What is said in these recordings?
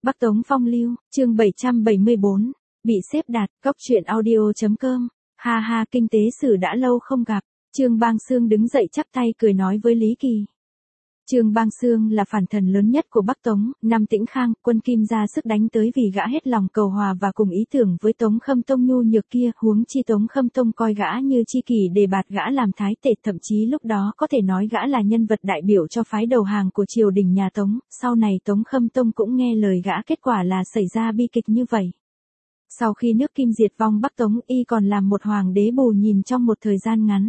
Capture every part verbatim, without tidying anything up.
Bắc Tống phong lưu, chương bảy trăm bảy mươi bốn, bị xếp đặt, góc truyện audio.com, ha ha kinh tế sử đã lâu không gặp, Trương Bang Xương đứng dậy chắp tay cười nói với Lý Kỳ. Trương Bang Xương là phản thần lớn nhất của Bắc Tống, năm Tĩnh Khang, quân Kim ra sức đánh tới vì gã hết lòng cầu hòa và cùng ý tưởng với Tống Khâm Tông nhu nhược kia, huống chi Tống Khâm Tông coi gã như chi kỷ đề bạt gã làm thái tể, thậm chí lúc đó có thể nói gã là nhân vật đại biểu cho phái đầu hàng của triều đình nhà Tống, sau này Tống Khâm Tông cũng nghe lời gã, kết quả là xảy ra bi kịch như vậy. Sau khi nước Kim diệt vong Bắc Tống, y còn làm một hoàng đế bù nhìn trong một thời gian ngắn.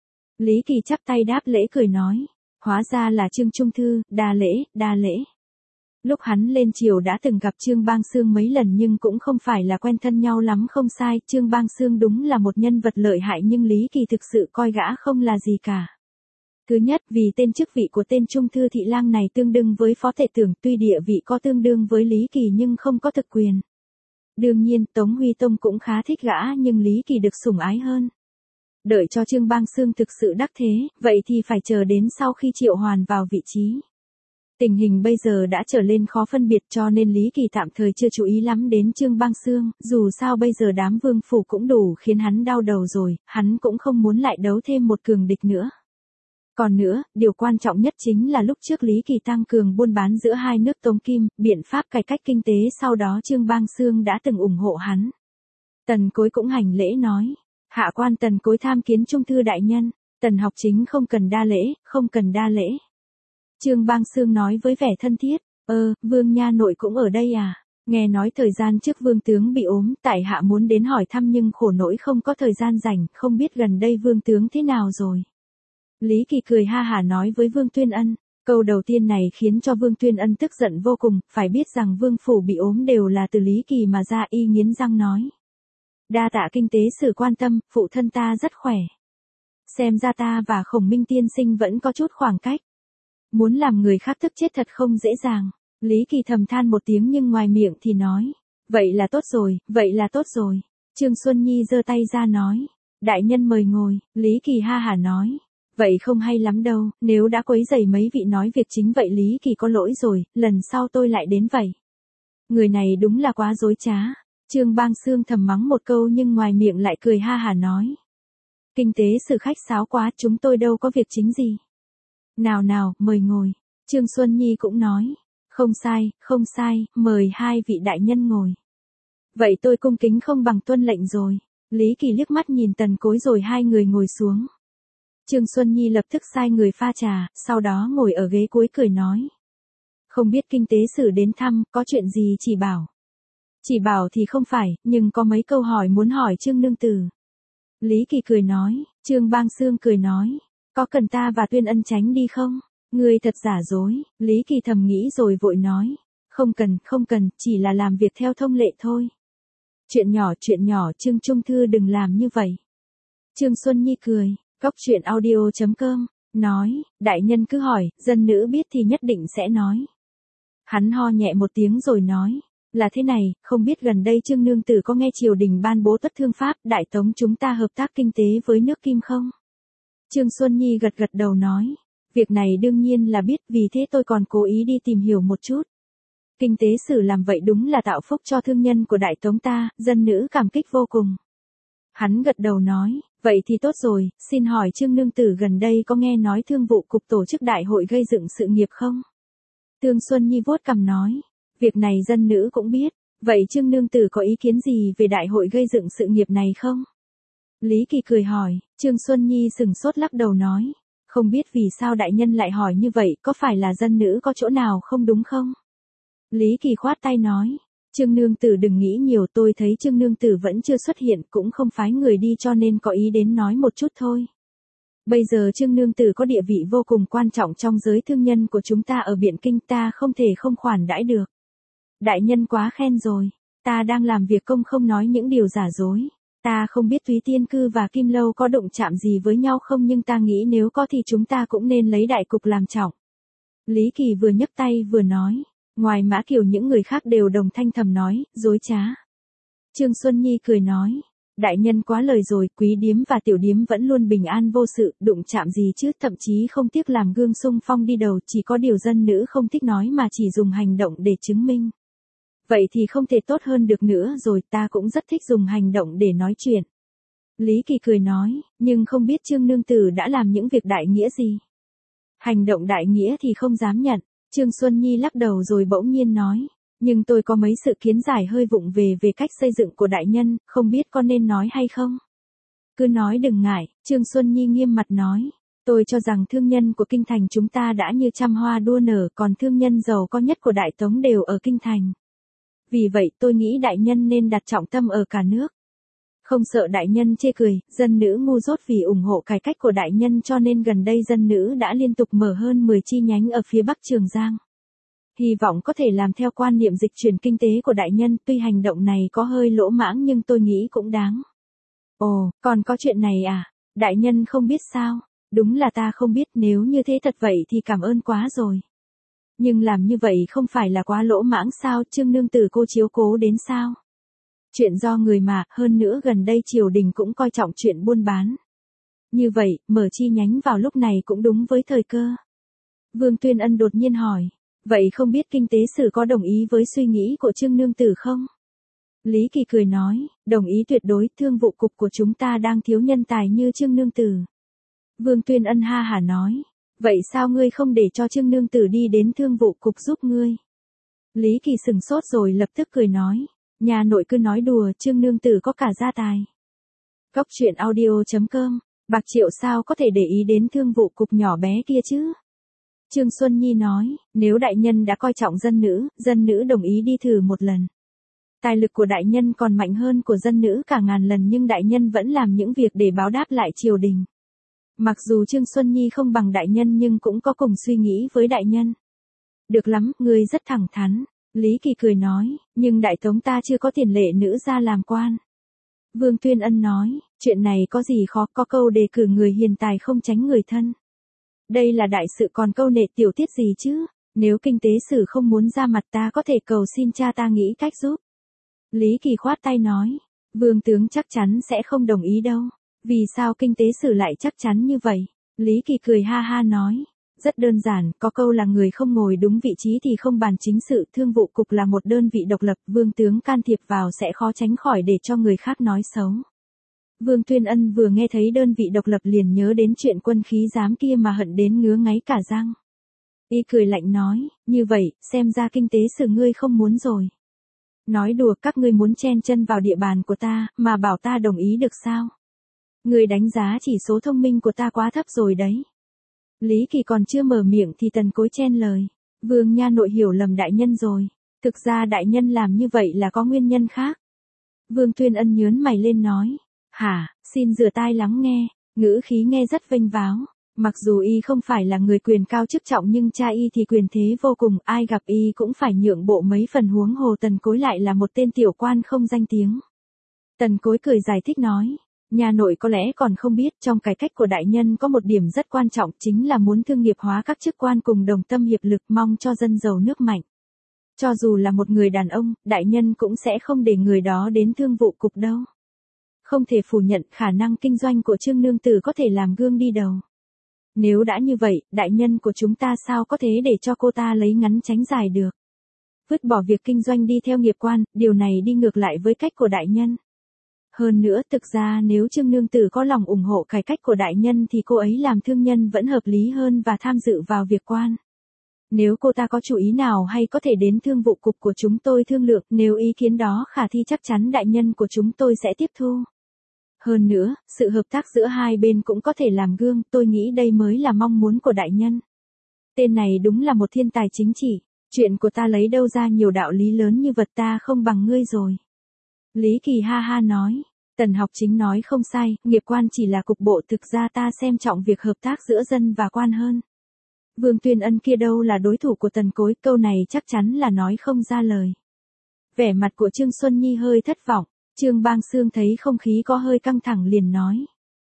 Lý Kỳ chắp tay đáp lễ cười nói. Hóa ra là Trương Trung Thư, đa lễ, đa lễ. Lúc hắn lên triều đã từng gặp Trương Bang Xương mấy lần nhưng cũng không phải là quen thân nhau lắm, không sai, Trương Bang Xương đúng là một nhân vật lợi hại nhưng Lý Kỳ thực sự coi gã không là gì cả. Thứ nhất, vì tên chức vị của tên Trung Thư thị lang này tương đương với phó tể tưởng, tuy địa vị có tương đương với Lý Kỳ nhưng không có thực quyền. Đương nhiên, Tống Huy Tông cũng khá thích gã nhưng Lý Kỳ được sủng ái hơn. Đợi cho Trương Bang Xương thực sự đắc thế, vậy thì phải chờ đến sau khi Triệu Hoàn vào vị trí. Tình hình bây giờ đã trở lên khó phân biệt cho nên Lý Kỳ tạm thời chưa chú ý lắm đến Trương Bang Xương, dù sao bây giờ đám vương phủ cũng đủ khiến hắn đau đầu rồi, hắn cũng không muốn lại đấu thêm một cường địch nữa. Còn nữa, điều quan trọng nhất chính là lúc trước Lý Kỳ tăng cường buôn bán giữa hai nước Tống Kim, biện pháp cải cách kinh tế sau đó Trương Bang Xương đã từng ủng hộ hắn. Tần Cối cũng hành lễ nói. Hạ quan Tần Cối tham kiến Trung Thư đại nhân, Tần học chính không cần đa lễ, không cần đa lễ. Trương Bang Xương nói với vẻ thân thiết, ơ, Vương nha nội cũng ở đây à, nghe nói thời gian trước Vương tướng bị ốm, tại hạ muốn đến hỏi thăm nhưng khổ nỗi không có thời gian rảnh, không biết gần đây Vương tướng thế nào rồi. Lý Kỳ cười ha hả nói với Vương Tuyên Ân, câu đầu tiên này khiến cho Vương Tuyên Ân tức giận vô cùng, phải biết rằng Vương phủ bị ốm đều là từ Lý Kỳ mà ra, y nghiến răng nói. Đa tạ kinh tế sử quan tâm, phụ thân ta rất khỏe. Xem ra ta và Khổng Minh tiên sinh vẫn có chút khoảng cách. Muốn làm người khác tức chết thật không dễ dàng. Lý Kỳ thầm than một tiếng nhưng ngoài miệng thì nói. Vậy là tốt rồi, vậy là tốt rồi. Trương Xuân Nhi giơ tay ra nói. Đại nhân mời ngồi, Lý Kỳ ha hả nói. Vậy không hay lắm đâu, nếu đã quấy rầy mấy vị nói việc chính vậy Lý Kỳ có lỗi rồi, lần sau tôi lại đến vậy. Người này đúng là quá dối trá. Trương Bang Xương thầm mắng một câu nhưng ngoài miệng lại cười ha hả nói. Kinh tế sử khách sáo quá, chúng tôi đâu có việc chính gì. Nào nào, mời ngồi. Trương Xuân Nhi cũng nói. Không sai, không sai, mời hai vị đại nhân ngồi. Vậy tôi cung kính không bằng tuân lệnh rồi. Lý Kỳ liếc mắt nhìn Tần Cối rồi hai người ngồi xuống. Trương Xuân Nhi lập tức sai người pha trà, sau đó ngồi ở ghế cuối cười nói. Không biết kinh tế sử đến thăm, có chuyện gì chỉ bảo. Chỉ bảo thì không phải, nhưng có mấy câu hỏi muốn hỏi Trương nương tử. Lý Kỳ cười nói, Trương Bang Xương cười nói, có cần ta và Tuyên Ân tránh đi không? Ngươi thật giả dối, Lý Kỳ thầm nghĩ rồi vội nói, không cần, không cần, chỉ là làm việc theo thông lệ thôi. Chuyện nhỏ, chuyện nhỏ, Trương Trung Thư đừng làm như vậy. Trương Xuân Nhi cười, góc truyện audio.com, nói, đại nhân cứ hỏi, dân nữ biết thì nhất định sẽ nói. Hắn ho nhẹ một tiếng rồi nói. Là thế này, không biết gần đây Trương nương tử có nghe triều đình ban bố tuất thương pháp, đại tống chúng ta hợp tác kinh tế với nước Kim không? Trương Xuân Nhi gật gật đầu nói, việc này đương nhiên là biết, vì thế tôi còn cố ý đi tìm hiểu một chút. Kinh tế sử làm vậy đúng là tạo phúc cho thương nhân của đại tống ta, dân nữ cảm kích vô cùng. Hắn gật đầu nói, vậy thì tốt rồi, xin hỏi Trương nương tử gần đây có nghe nói thương vụ cục tổ chức đại hội gây dựng sự nghiệp không? Trương Xuân Nhi vuốt cằm nói. Việc này dân nữ cũng biết, vậy Trương nương tử có ý kiến gì về đại hội gây dựng sự nghiệp này không? Lý Kỳ cười hỏi, Trương Xuân Nhi sừng sốt lắc đầu nói, không biết vì sao đại nhân lại hỏi như vậy, có phải là dân nữ có chỗ nào không đúng không? Lý Kỳ khoát tay nói, Trương nương tử đừng nghĩ nhiều, tôi thấy Trương nương tử vẫn chưa xuất hiện, cũng không phái người đi cho nên có ý đến nói một chút thôi. Bây giờ Trương nương tử có địa vị vô cùng quan trọng trong giới thương nhân của chúng ta ở Biện Kinh, ta không thể không khoản đãi được. Đại nhân quá khen rồi, ta đang làm việc công không nói những điều giả dối. Ta không biết Túy Tiên Cư và Kim Lâu có đụng chạm gì với nhau không nhưng ta nghĩ nếu có thì chúng ta cũng nên lấy đại cục làm trọng. Lý Kỳ vừa nhấc tay vừa nói, ngoài Mã Kiều những người khác đều đồng thanh thầm nói, dối trá. Trương Xuân Nhi cười nói, đại nhân quá lời rồi, quý điếm và tiểu điếm vẫn luôn bình an vô sự, đụng chạm gì chứ, thậm chí không tiếc làm gương xung phong đi đầu, chỉ có điều dân nữ không thích nói mà chỉ dùng hành động để chứng minh. Vậy thì không thể tốt hơn được nữa rồi, ta cũng rất thích dùng hành động để nói chuyện. Lý Kỳ cười nói, nhưng không biết Trương nương tử đã làm những việc đại nghĩa gì. Hành động đại nghĩa thì không dám nhận. Trương Xuân Nhi lắc đầu rồi bỗng nhiên nói, nhưng tôi có mấy sự kiến giải hơi vụng về về cách xây dựng của đại nhân, không biết có nên nói hay không. Cứ nói đừng ngại, Trương Xuân Nhi nghiêm mặt nói. Tôi cho rằng thương nhân của kinh thành chúng ta đã như trăm hoa đua nở, còn thương nhân giàu có nhất của Đại Tống đều ở kinh thành. Vì vậy tôi nghĩ đại nhân nên đặt trọng tâm ở cả nước. Không sợ đại nhân chê cười, dân nữ ngu dốt vì ủng hộ cải cách của đại nhân cho nên gần đây dân nữ đã liên tục mở hơn mười chi nhánh ở phía Bắc Trường Giang. Hy vọng có thể làm theo quan niệm dịch chuyển kinh tế của đại nhân, tuy hành động này có hơi lỗ mãng nhưng tôi nghĩ cũng đáng. Ồ, còn có chuyện này à? Đại nhân không biết sao? Đúng là ta không biết, nếu như thế thật vậy thì cảm ơn quá rồi. Nhưng làm như vậy không phải là quá lỗ mãng sao, Trương nương tử cô chiếu cố đến sao? Chuyện do người mà, hơn nữa gần đây triều đình cũng coi trọng chuyện buôn bán. Như vậy, mở chi nhánh vào lúc này cũng đúng với thời cơ. Vương Tuyên Ân đột nhiên hỏi, vậy không biết kinh tế sử có đồng ý với suy nghĩ của Trương nương tử không? Lý Kỳ cười nói, đồng ý tuyệt đối, thương vụ cục của chúng ta đang thiếu nhân tài như Trương nương tử. Vương Tuyên Ân ha hả nói, vậy sao ngươi không để cho Trương nương tử đi đến thương vụ cục giúp ngươi? Lý Kỳ sừng sốt rồi lập tức cười nói, nhà nội cứ nói đùa, Trương nương tử có cả gia tài. Cốc truyện audio chấm com, bạc triệu sao có thể để ý đến thương vụ cục nhỏ bé kia chứ? Trương Xuân Nhi nói, nếu đại nhân đã coi trọng dân nữ, dân nữ đồng ý đi thử một lần. Tài lực của đại nhân còn mạnh hơn của dân nữ cả ngàn lần nhưng đại nhân vẫn làm những việc để báo đáp lại triều đình. Mặc dù Trương Xuân Nhi không bằng đại nhân nhưng cũng có cùng suy nghĩ với đại nhân. Được lắm, ngươi rất thẳng thắn. Lý Kỳ cười nói, nhưng Đại Tống ta chưa có tiền lệ nữ ra làm quan. Vương Tuyên Ân nói, chuyện này có gì khó, có câu đề cử người hiền tài không tránh người thân. Đây là đại sự còn câu nệ tiểu tiết gì chứ, nếu kinh tế sử không muốn ra mặt ta có thể cầu xin cha ta nghĩ cách giúp. Lý Kỳ khoát tay nói, Vương tướng chắc chắn sẽ không đồng ý đâu. Vì sao kinh tế sử lại chắc chắn như vậy? Lý Kỳ cười ha ha nói, rất đơn giản, có câu là người không ngồi đúng vị trí thì không bàn chính sự, thương vụ cục là một đơn vị độc lập, vương tướng can thiệp vào sẽ khó tránh khỏi để cho người khác nói xấu. Vương Tuyên Ân vừa nghe thấy đơn vị độc lập liền nhớ đến chuyện quân khí giám kia mà hận đến ngứa ngáy cả răng. Y cười lạnh nói, như vậy, xem ra kinh tế sử ngươi không muốn rồi. Nói đùa, các ngươi muốn chen chân vào địa bàn của ta, mà bảo ta đồng ý được sao? Người đánh giá chỉ số thông minh của ta quá thấp rồi đấy. Lý Kỳ còn chưa mở miệng thì Tần Cối chen lời. Vương nha nội hiểu lầm đại nhân rồi. Thực ra đại nhân làm như vậy là có nguyên nhân khác. Vương Tuyên Ân nhớn mày lên nói. Hả, xin rửa tai lắng nghe. Ngữ khí nghe rất vênh váo. Mặc dù y không phải là người quyền cao chức trọng nhưng cha y thì quyền thế vô cùng. Ai gặp y cũng phải nhượng bộ mấy phần, huống hồ Tần Cối lại là một tên tiểu quan không danh tiếng. Tần Cối cười giải thích nói. Nhà nội có lẽ còn không biết, trong cải cách của đại nhân có một điểm rất quan trọng, chính là muốn thương nghiệp hóa các chức quan cùng đồng tâm hiệp lực, mong cho dân giàu nước mạnh. Cho dù là một người đàn ông, đại nhân cũng sẽ không để người đó đến thương vụ cục đâu. Không thể phủ nhận khả năng kinh doanh của Trương nương tử có thể làm gương đi đầu. Nếu đã như vậy, đại nhân của chúng ta sao có thể để cho cô ta lấy ngắn tránh dài được. Vứt bỏ việc kinh doanh đi theo nghiệp quan, điều này đi ngược lại với cách của đại nhân. Hơn nữa, thực ra nếu Trương nương tử có lòng ủng hộ cải cách của đại nhân thì cô ấy làm thương nhân vẫn hợp lý hơn và tham dự vào việc quan. Nếu cô ta có chủ ý nào hay có thể đến thương vụ cục của chúng tôi thương lượng, nếu ý kiến đó khả thi chắc chắn đại nhân của chúng tôi sẽ tiếp thu. Hơn nữa, sự hợp tác giữa hai bên cũng có thể làm gương, tôi nghĩ đây mới là mong muốn của đại nhân. Tên này đúng là một thiên tài chính trị, chuyện của ta lấy đâu ra nhiều đạo lý lớn như vật, ta không bằng ngươi rồi. Lý Kỳ ha ha nói, Tần học chính nói không sai, nghiệp quan chỉ là cục bộ, thực ra ta xem trọng việc hợp tác giữa dân và quan hơn. Vương Tuyên Ân kia đâu là đối thủ của Tần Cối, câu này chắc chắn là nói không ra lời. Vẻ mặt của Trương Xuân Nhi hơi thất vọng, Trương Bang Xương thấy không khí có hơi căng thẳng liền nói.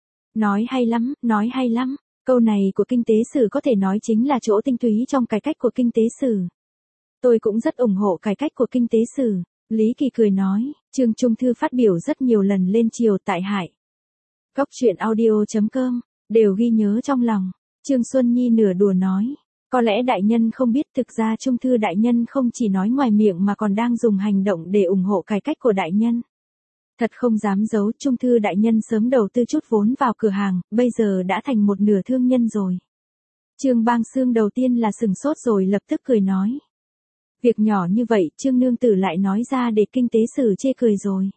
Nói hay lắm, nói hay lắm, câu này của kinh tế sử có thể nói chính là chỗ tinh túy trong cải cách của kinh tế sử. Tôi cũng rất ủng hộ cải cách của kinh tế sử. Lý Kỳ cười nói, Trương Trung Thư phát biểu rất nhiều lần lên triều tại Hải. Cốc truyện audio chấm com, đều ghi nhớ trong lòng. Trương Xuân Nhi nửa đùa nói, Có lẽ đại nhân không biết thực ra Trung thư đại nhân không chỉ nói ngoài miệng mà còn đang dùng hành động để ủng hộ cải cách của đại nhân. Thật không dám giấu, Trung thư đại nhân sớm đầu tư chút vốn vào cửa hàng, bây giờ đã thành một nửa thương nhân rồi. Trương Bang Xương đầu tiên là sừng sốt rồi lập tức cười nói. Việc nhỏ như vậy, Trương nương tử lại nói ra để kinh tế sử chê cười rồi.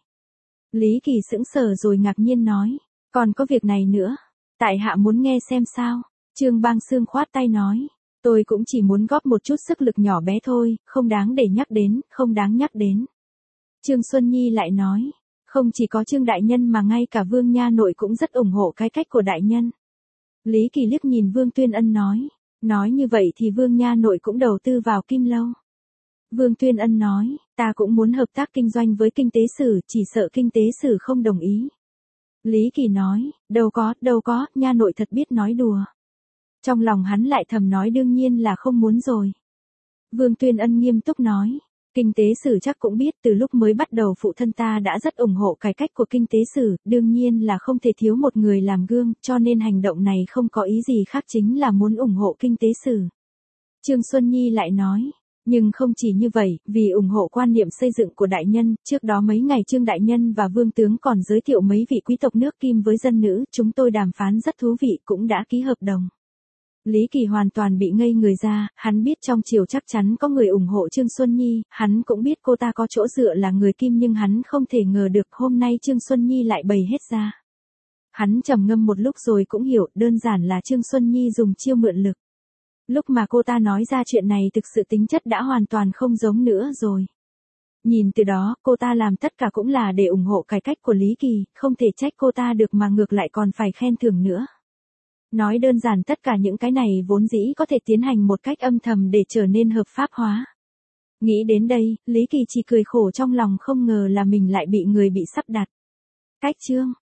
Lý Kỳ sững sờ rồi ngạc nhiên nói, còn có việc này nữa, tại hạ muốn nghe xem sao. Trương Bang Xương khoát tay nói, tôi cũng chỉ muốn góp một chút sức lực nhỏ bé thôi, không đáng để nhắc đến, không đáng nhắc đến. Trương Xuân Nhi lại nói, không chỉ có Trương đại nhân mà ngay cả Vương nha nội cũng rất ủng hộ cái cách của đại nhân. Lý Kỳ liếc nhìn Vương Tuyên Ân nói, nói như vậy thì Vương nha nội cũng đầu tư vào Kim Lâu. Vương Tuyên Ân nói, ta cũng muốn hợp tác kinh doanh với kinh tế sử, chỉ sợ kinh tế sử không đồng ý. Lý Kỳ nói, đâu có, đâu có, nha nội thật biết nói đùa. Trong lòng hắn lại thầm nói đương nhiên là không muốn rồi. Vương Tuyên Ân nghiêm túc nói, kinh tế sử chắc cũng biết từ lúc mới bắt đầu phụ thân ta đã rất ủng hộ cải cách của kinh tế sử, đương nhiên là không thể thiếu một người làm gương, cho nên hành động này không có ý gì khác chính là muốn ủng hộ kinh tế sử. Trương Xuân Nhi lại nói, nhưng không chỉ như vậy, vì ủng hộ quan niệm xây dựng của đại nhân, trước đó mấy ngày Trương đại nhân và Vương tướng còn giới thiệu mấy vị quý tộc nước Kim với dân nữ, chúng tôi đàm phán rất thú vị cũng đã ký hợp đồng. Lý Kỳ hoàn toàn bị ngây người ra, hắn biết trong triều chắc chắn có người ủng hộ Trương Xuân Nhi, hắn cũng biết cô ta có chỗ dựa là người Kim nhưng hắn không thể ngờ được hôm nay Trương Xuân Nhi lại bày hết ra. Hắn trầm ngâm một lúc rồi cũng hiểu, đơn giản là Trương Xuân Nhi dùng chiêu mượn lực. Lúc mà cô ta nói ra chuyện này thực sự tính chất đã hoàn toàn không giống nữa rồi. Nhìn từ đó, cô ta làm tất cả cũng là để ủng hộ cải cách của Lý Kỳ, không thể trách cô ta được mà ngược lại còn phải khen thưởng nữa. Nói đơn giản tất cả những cái này vốn dĩ có thể tiến hành một cách âm thầm để trở nên hợp pháp hóa. Nghĩ đến đây, Lý Kỳ chỉ cười khổ trong lòng không ngờ là mình lại bị người bị sắp đặt. Cách chương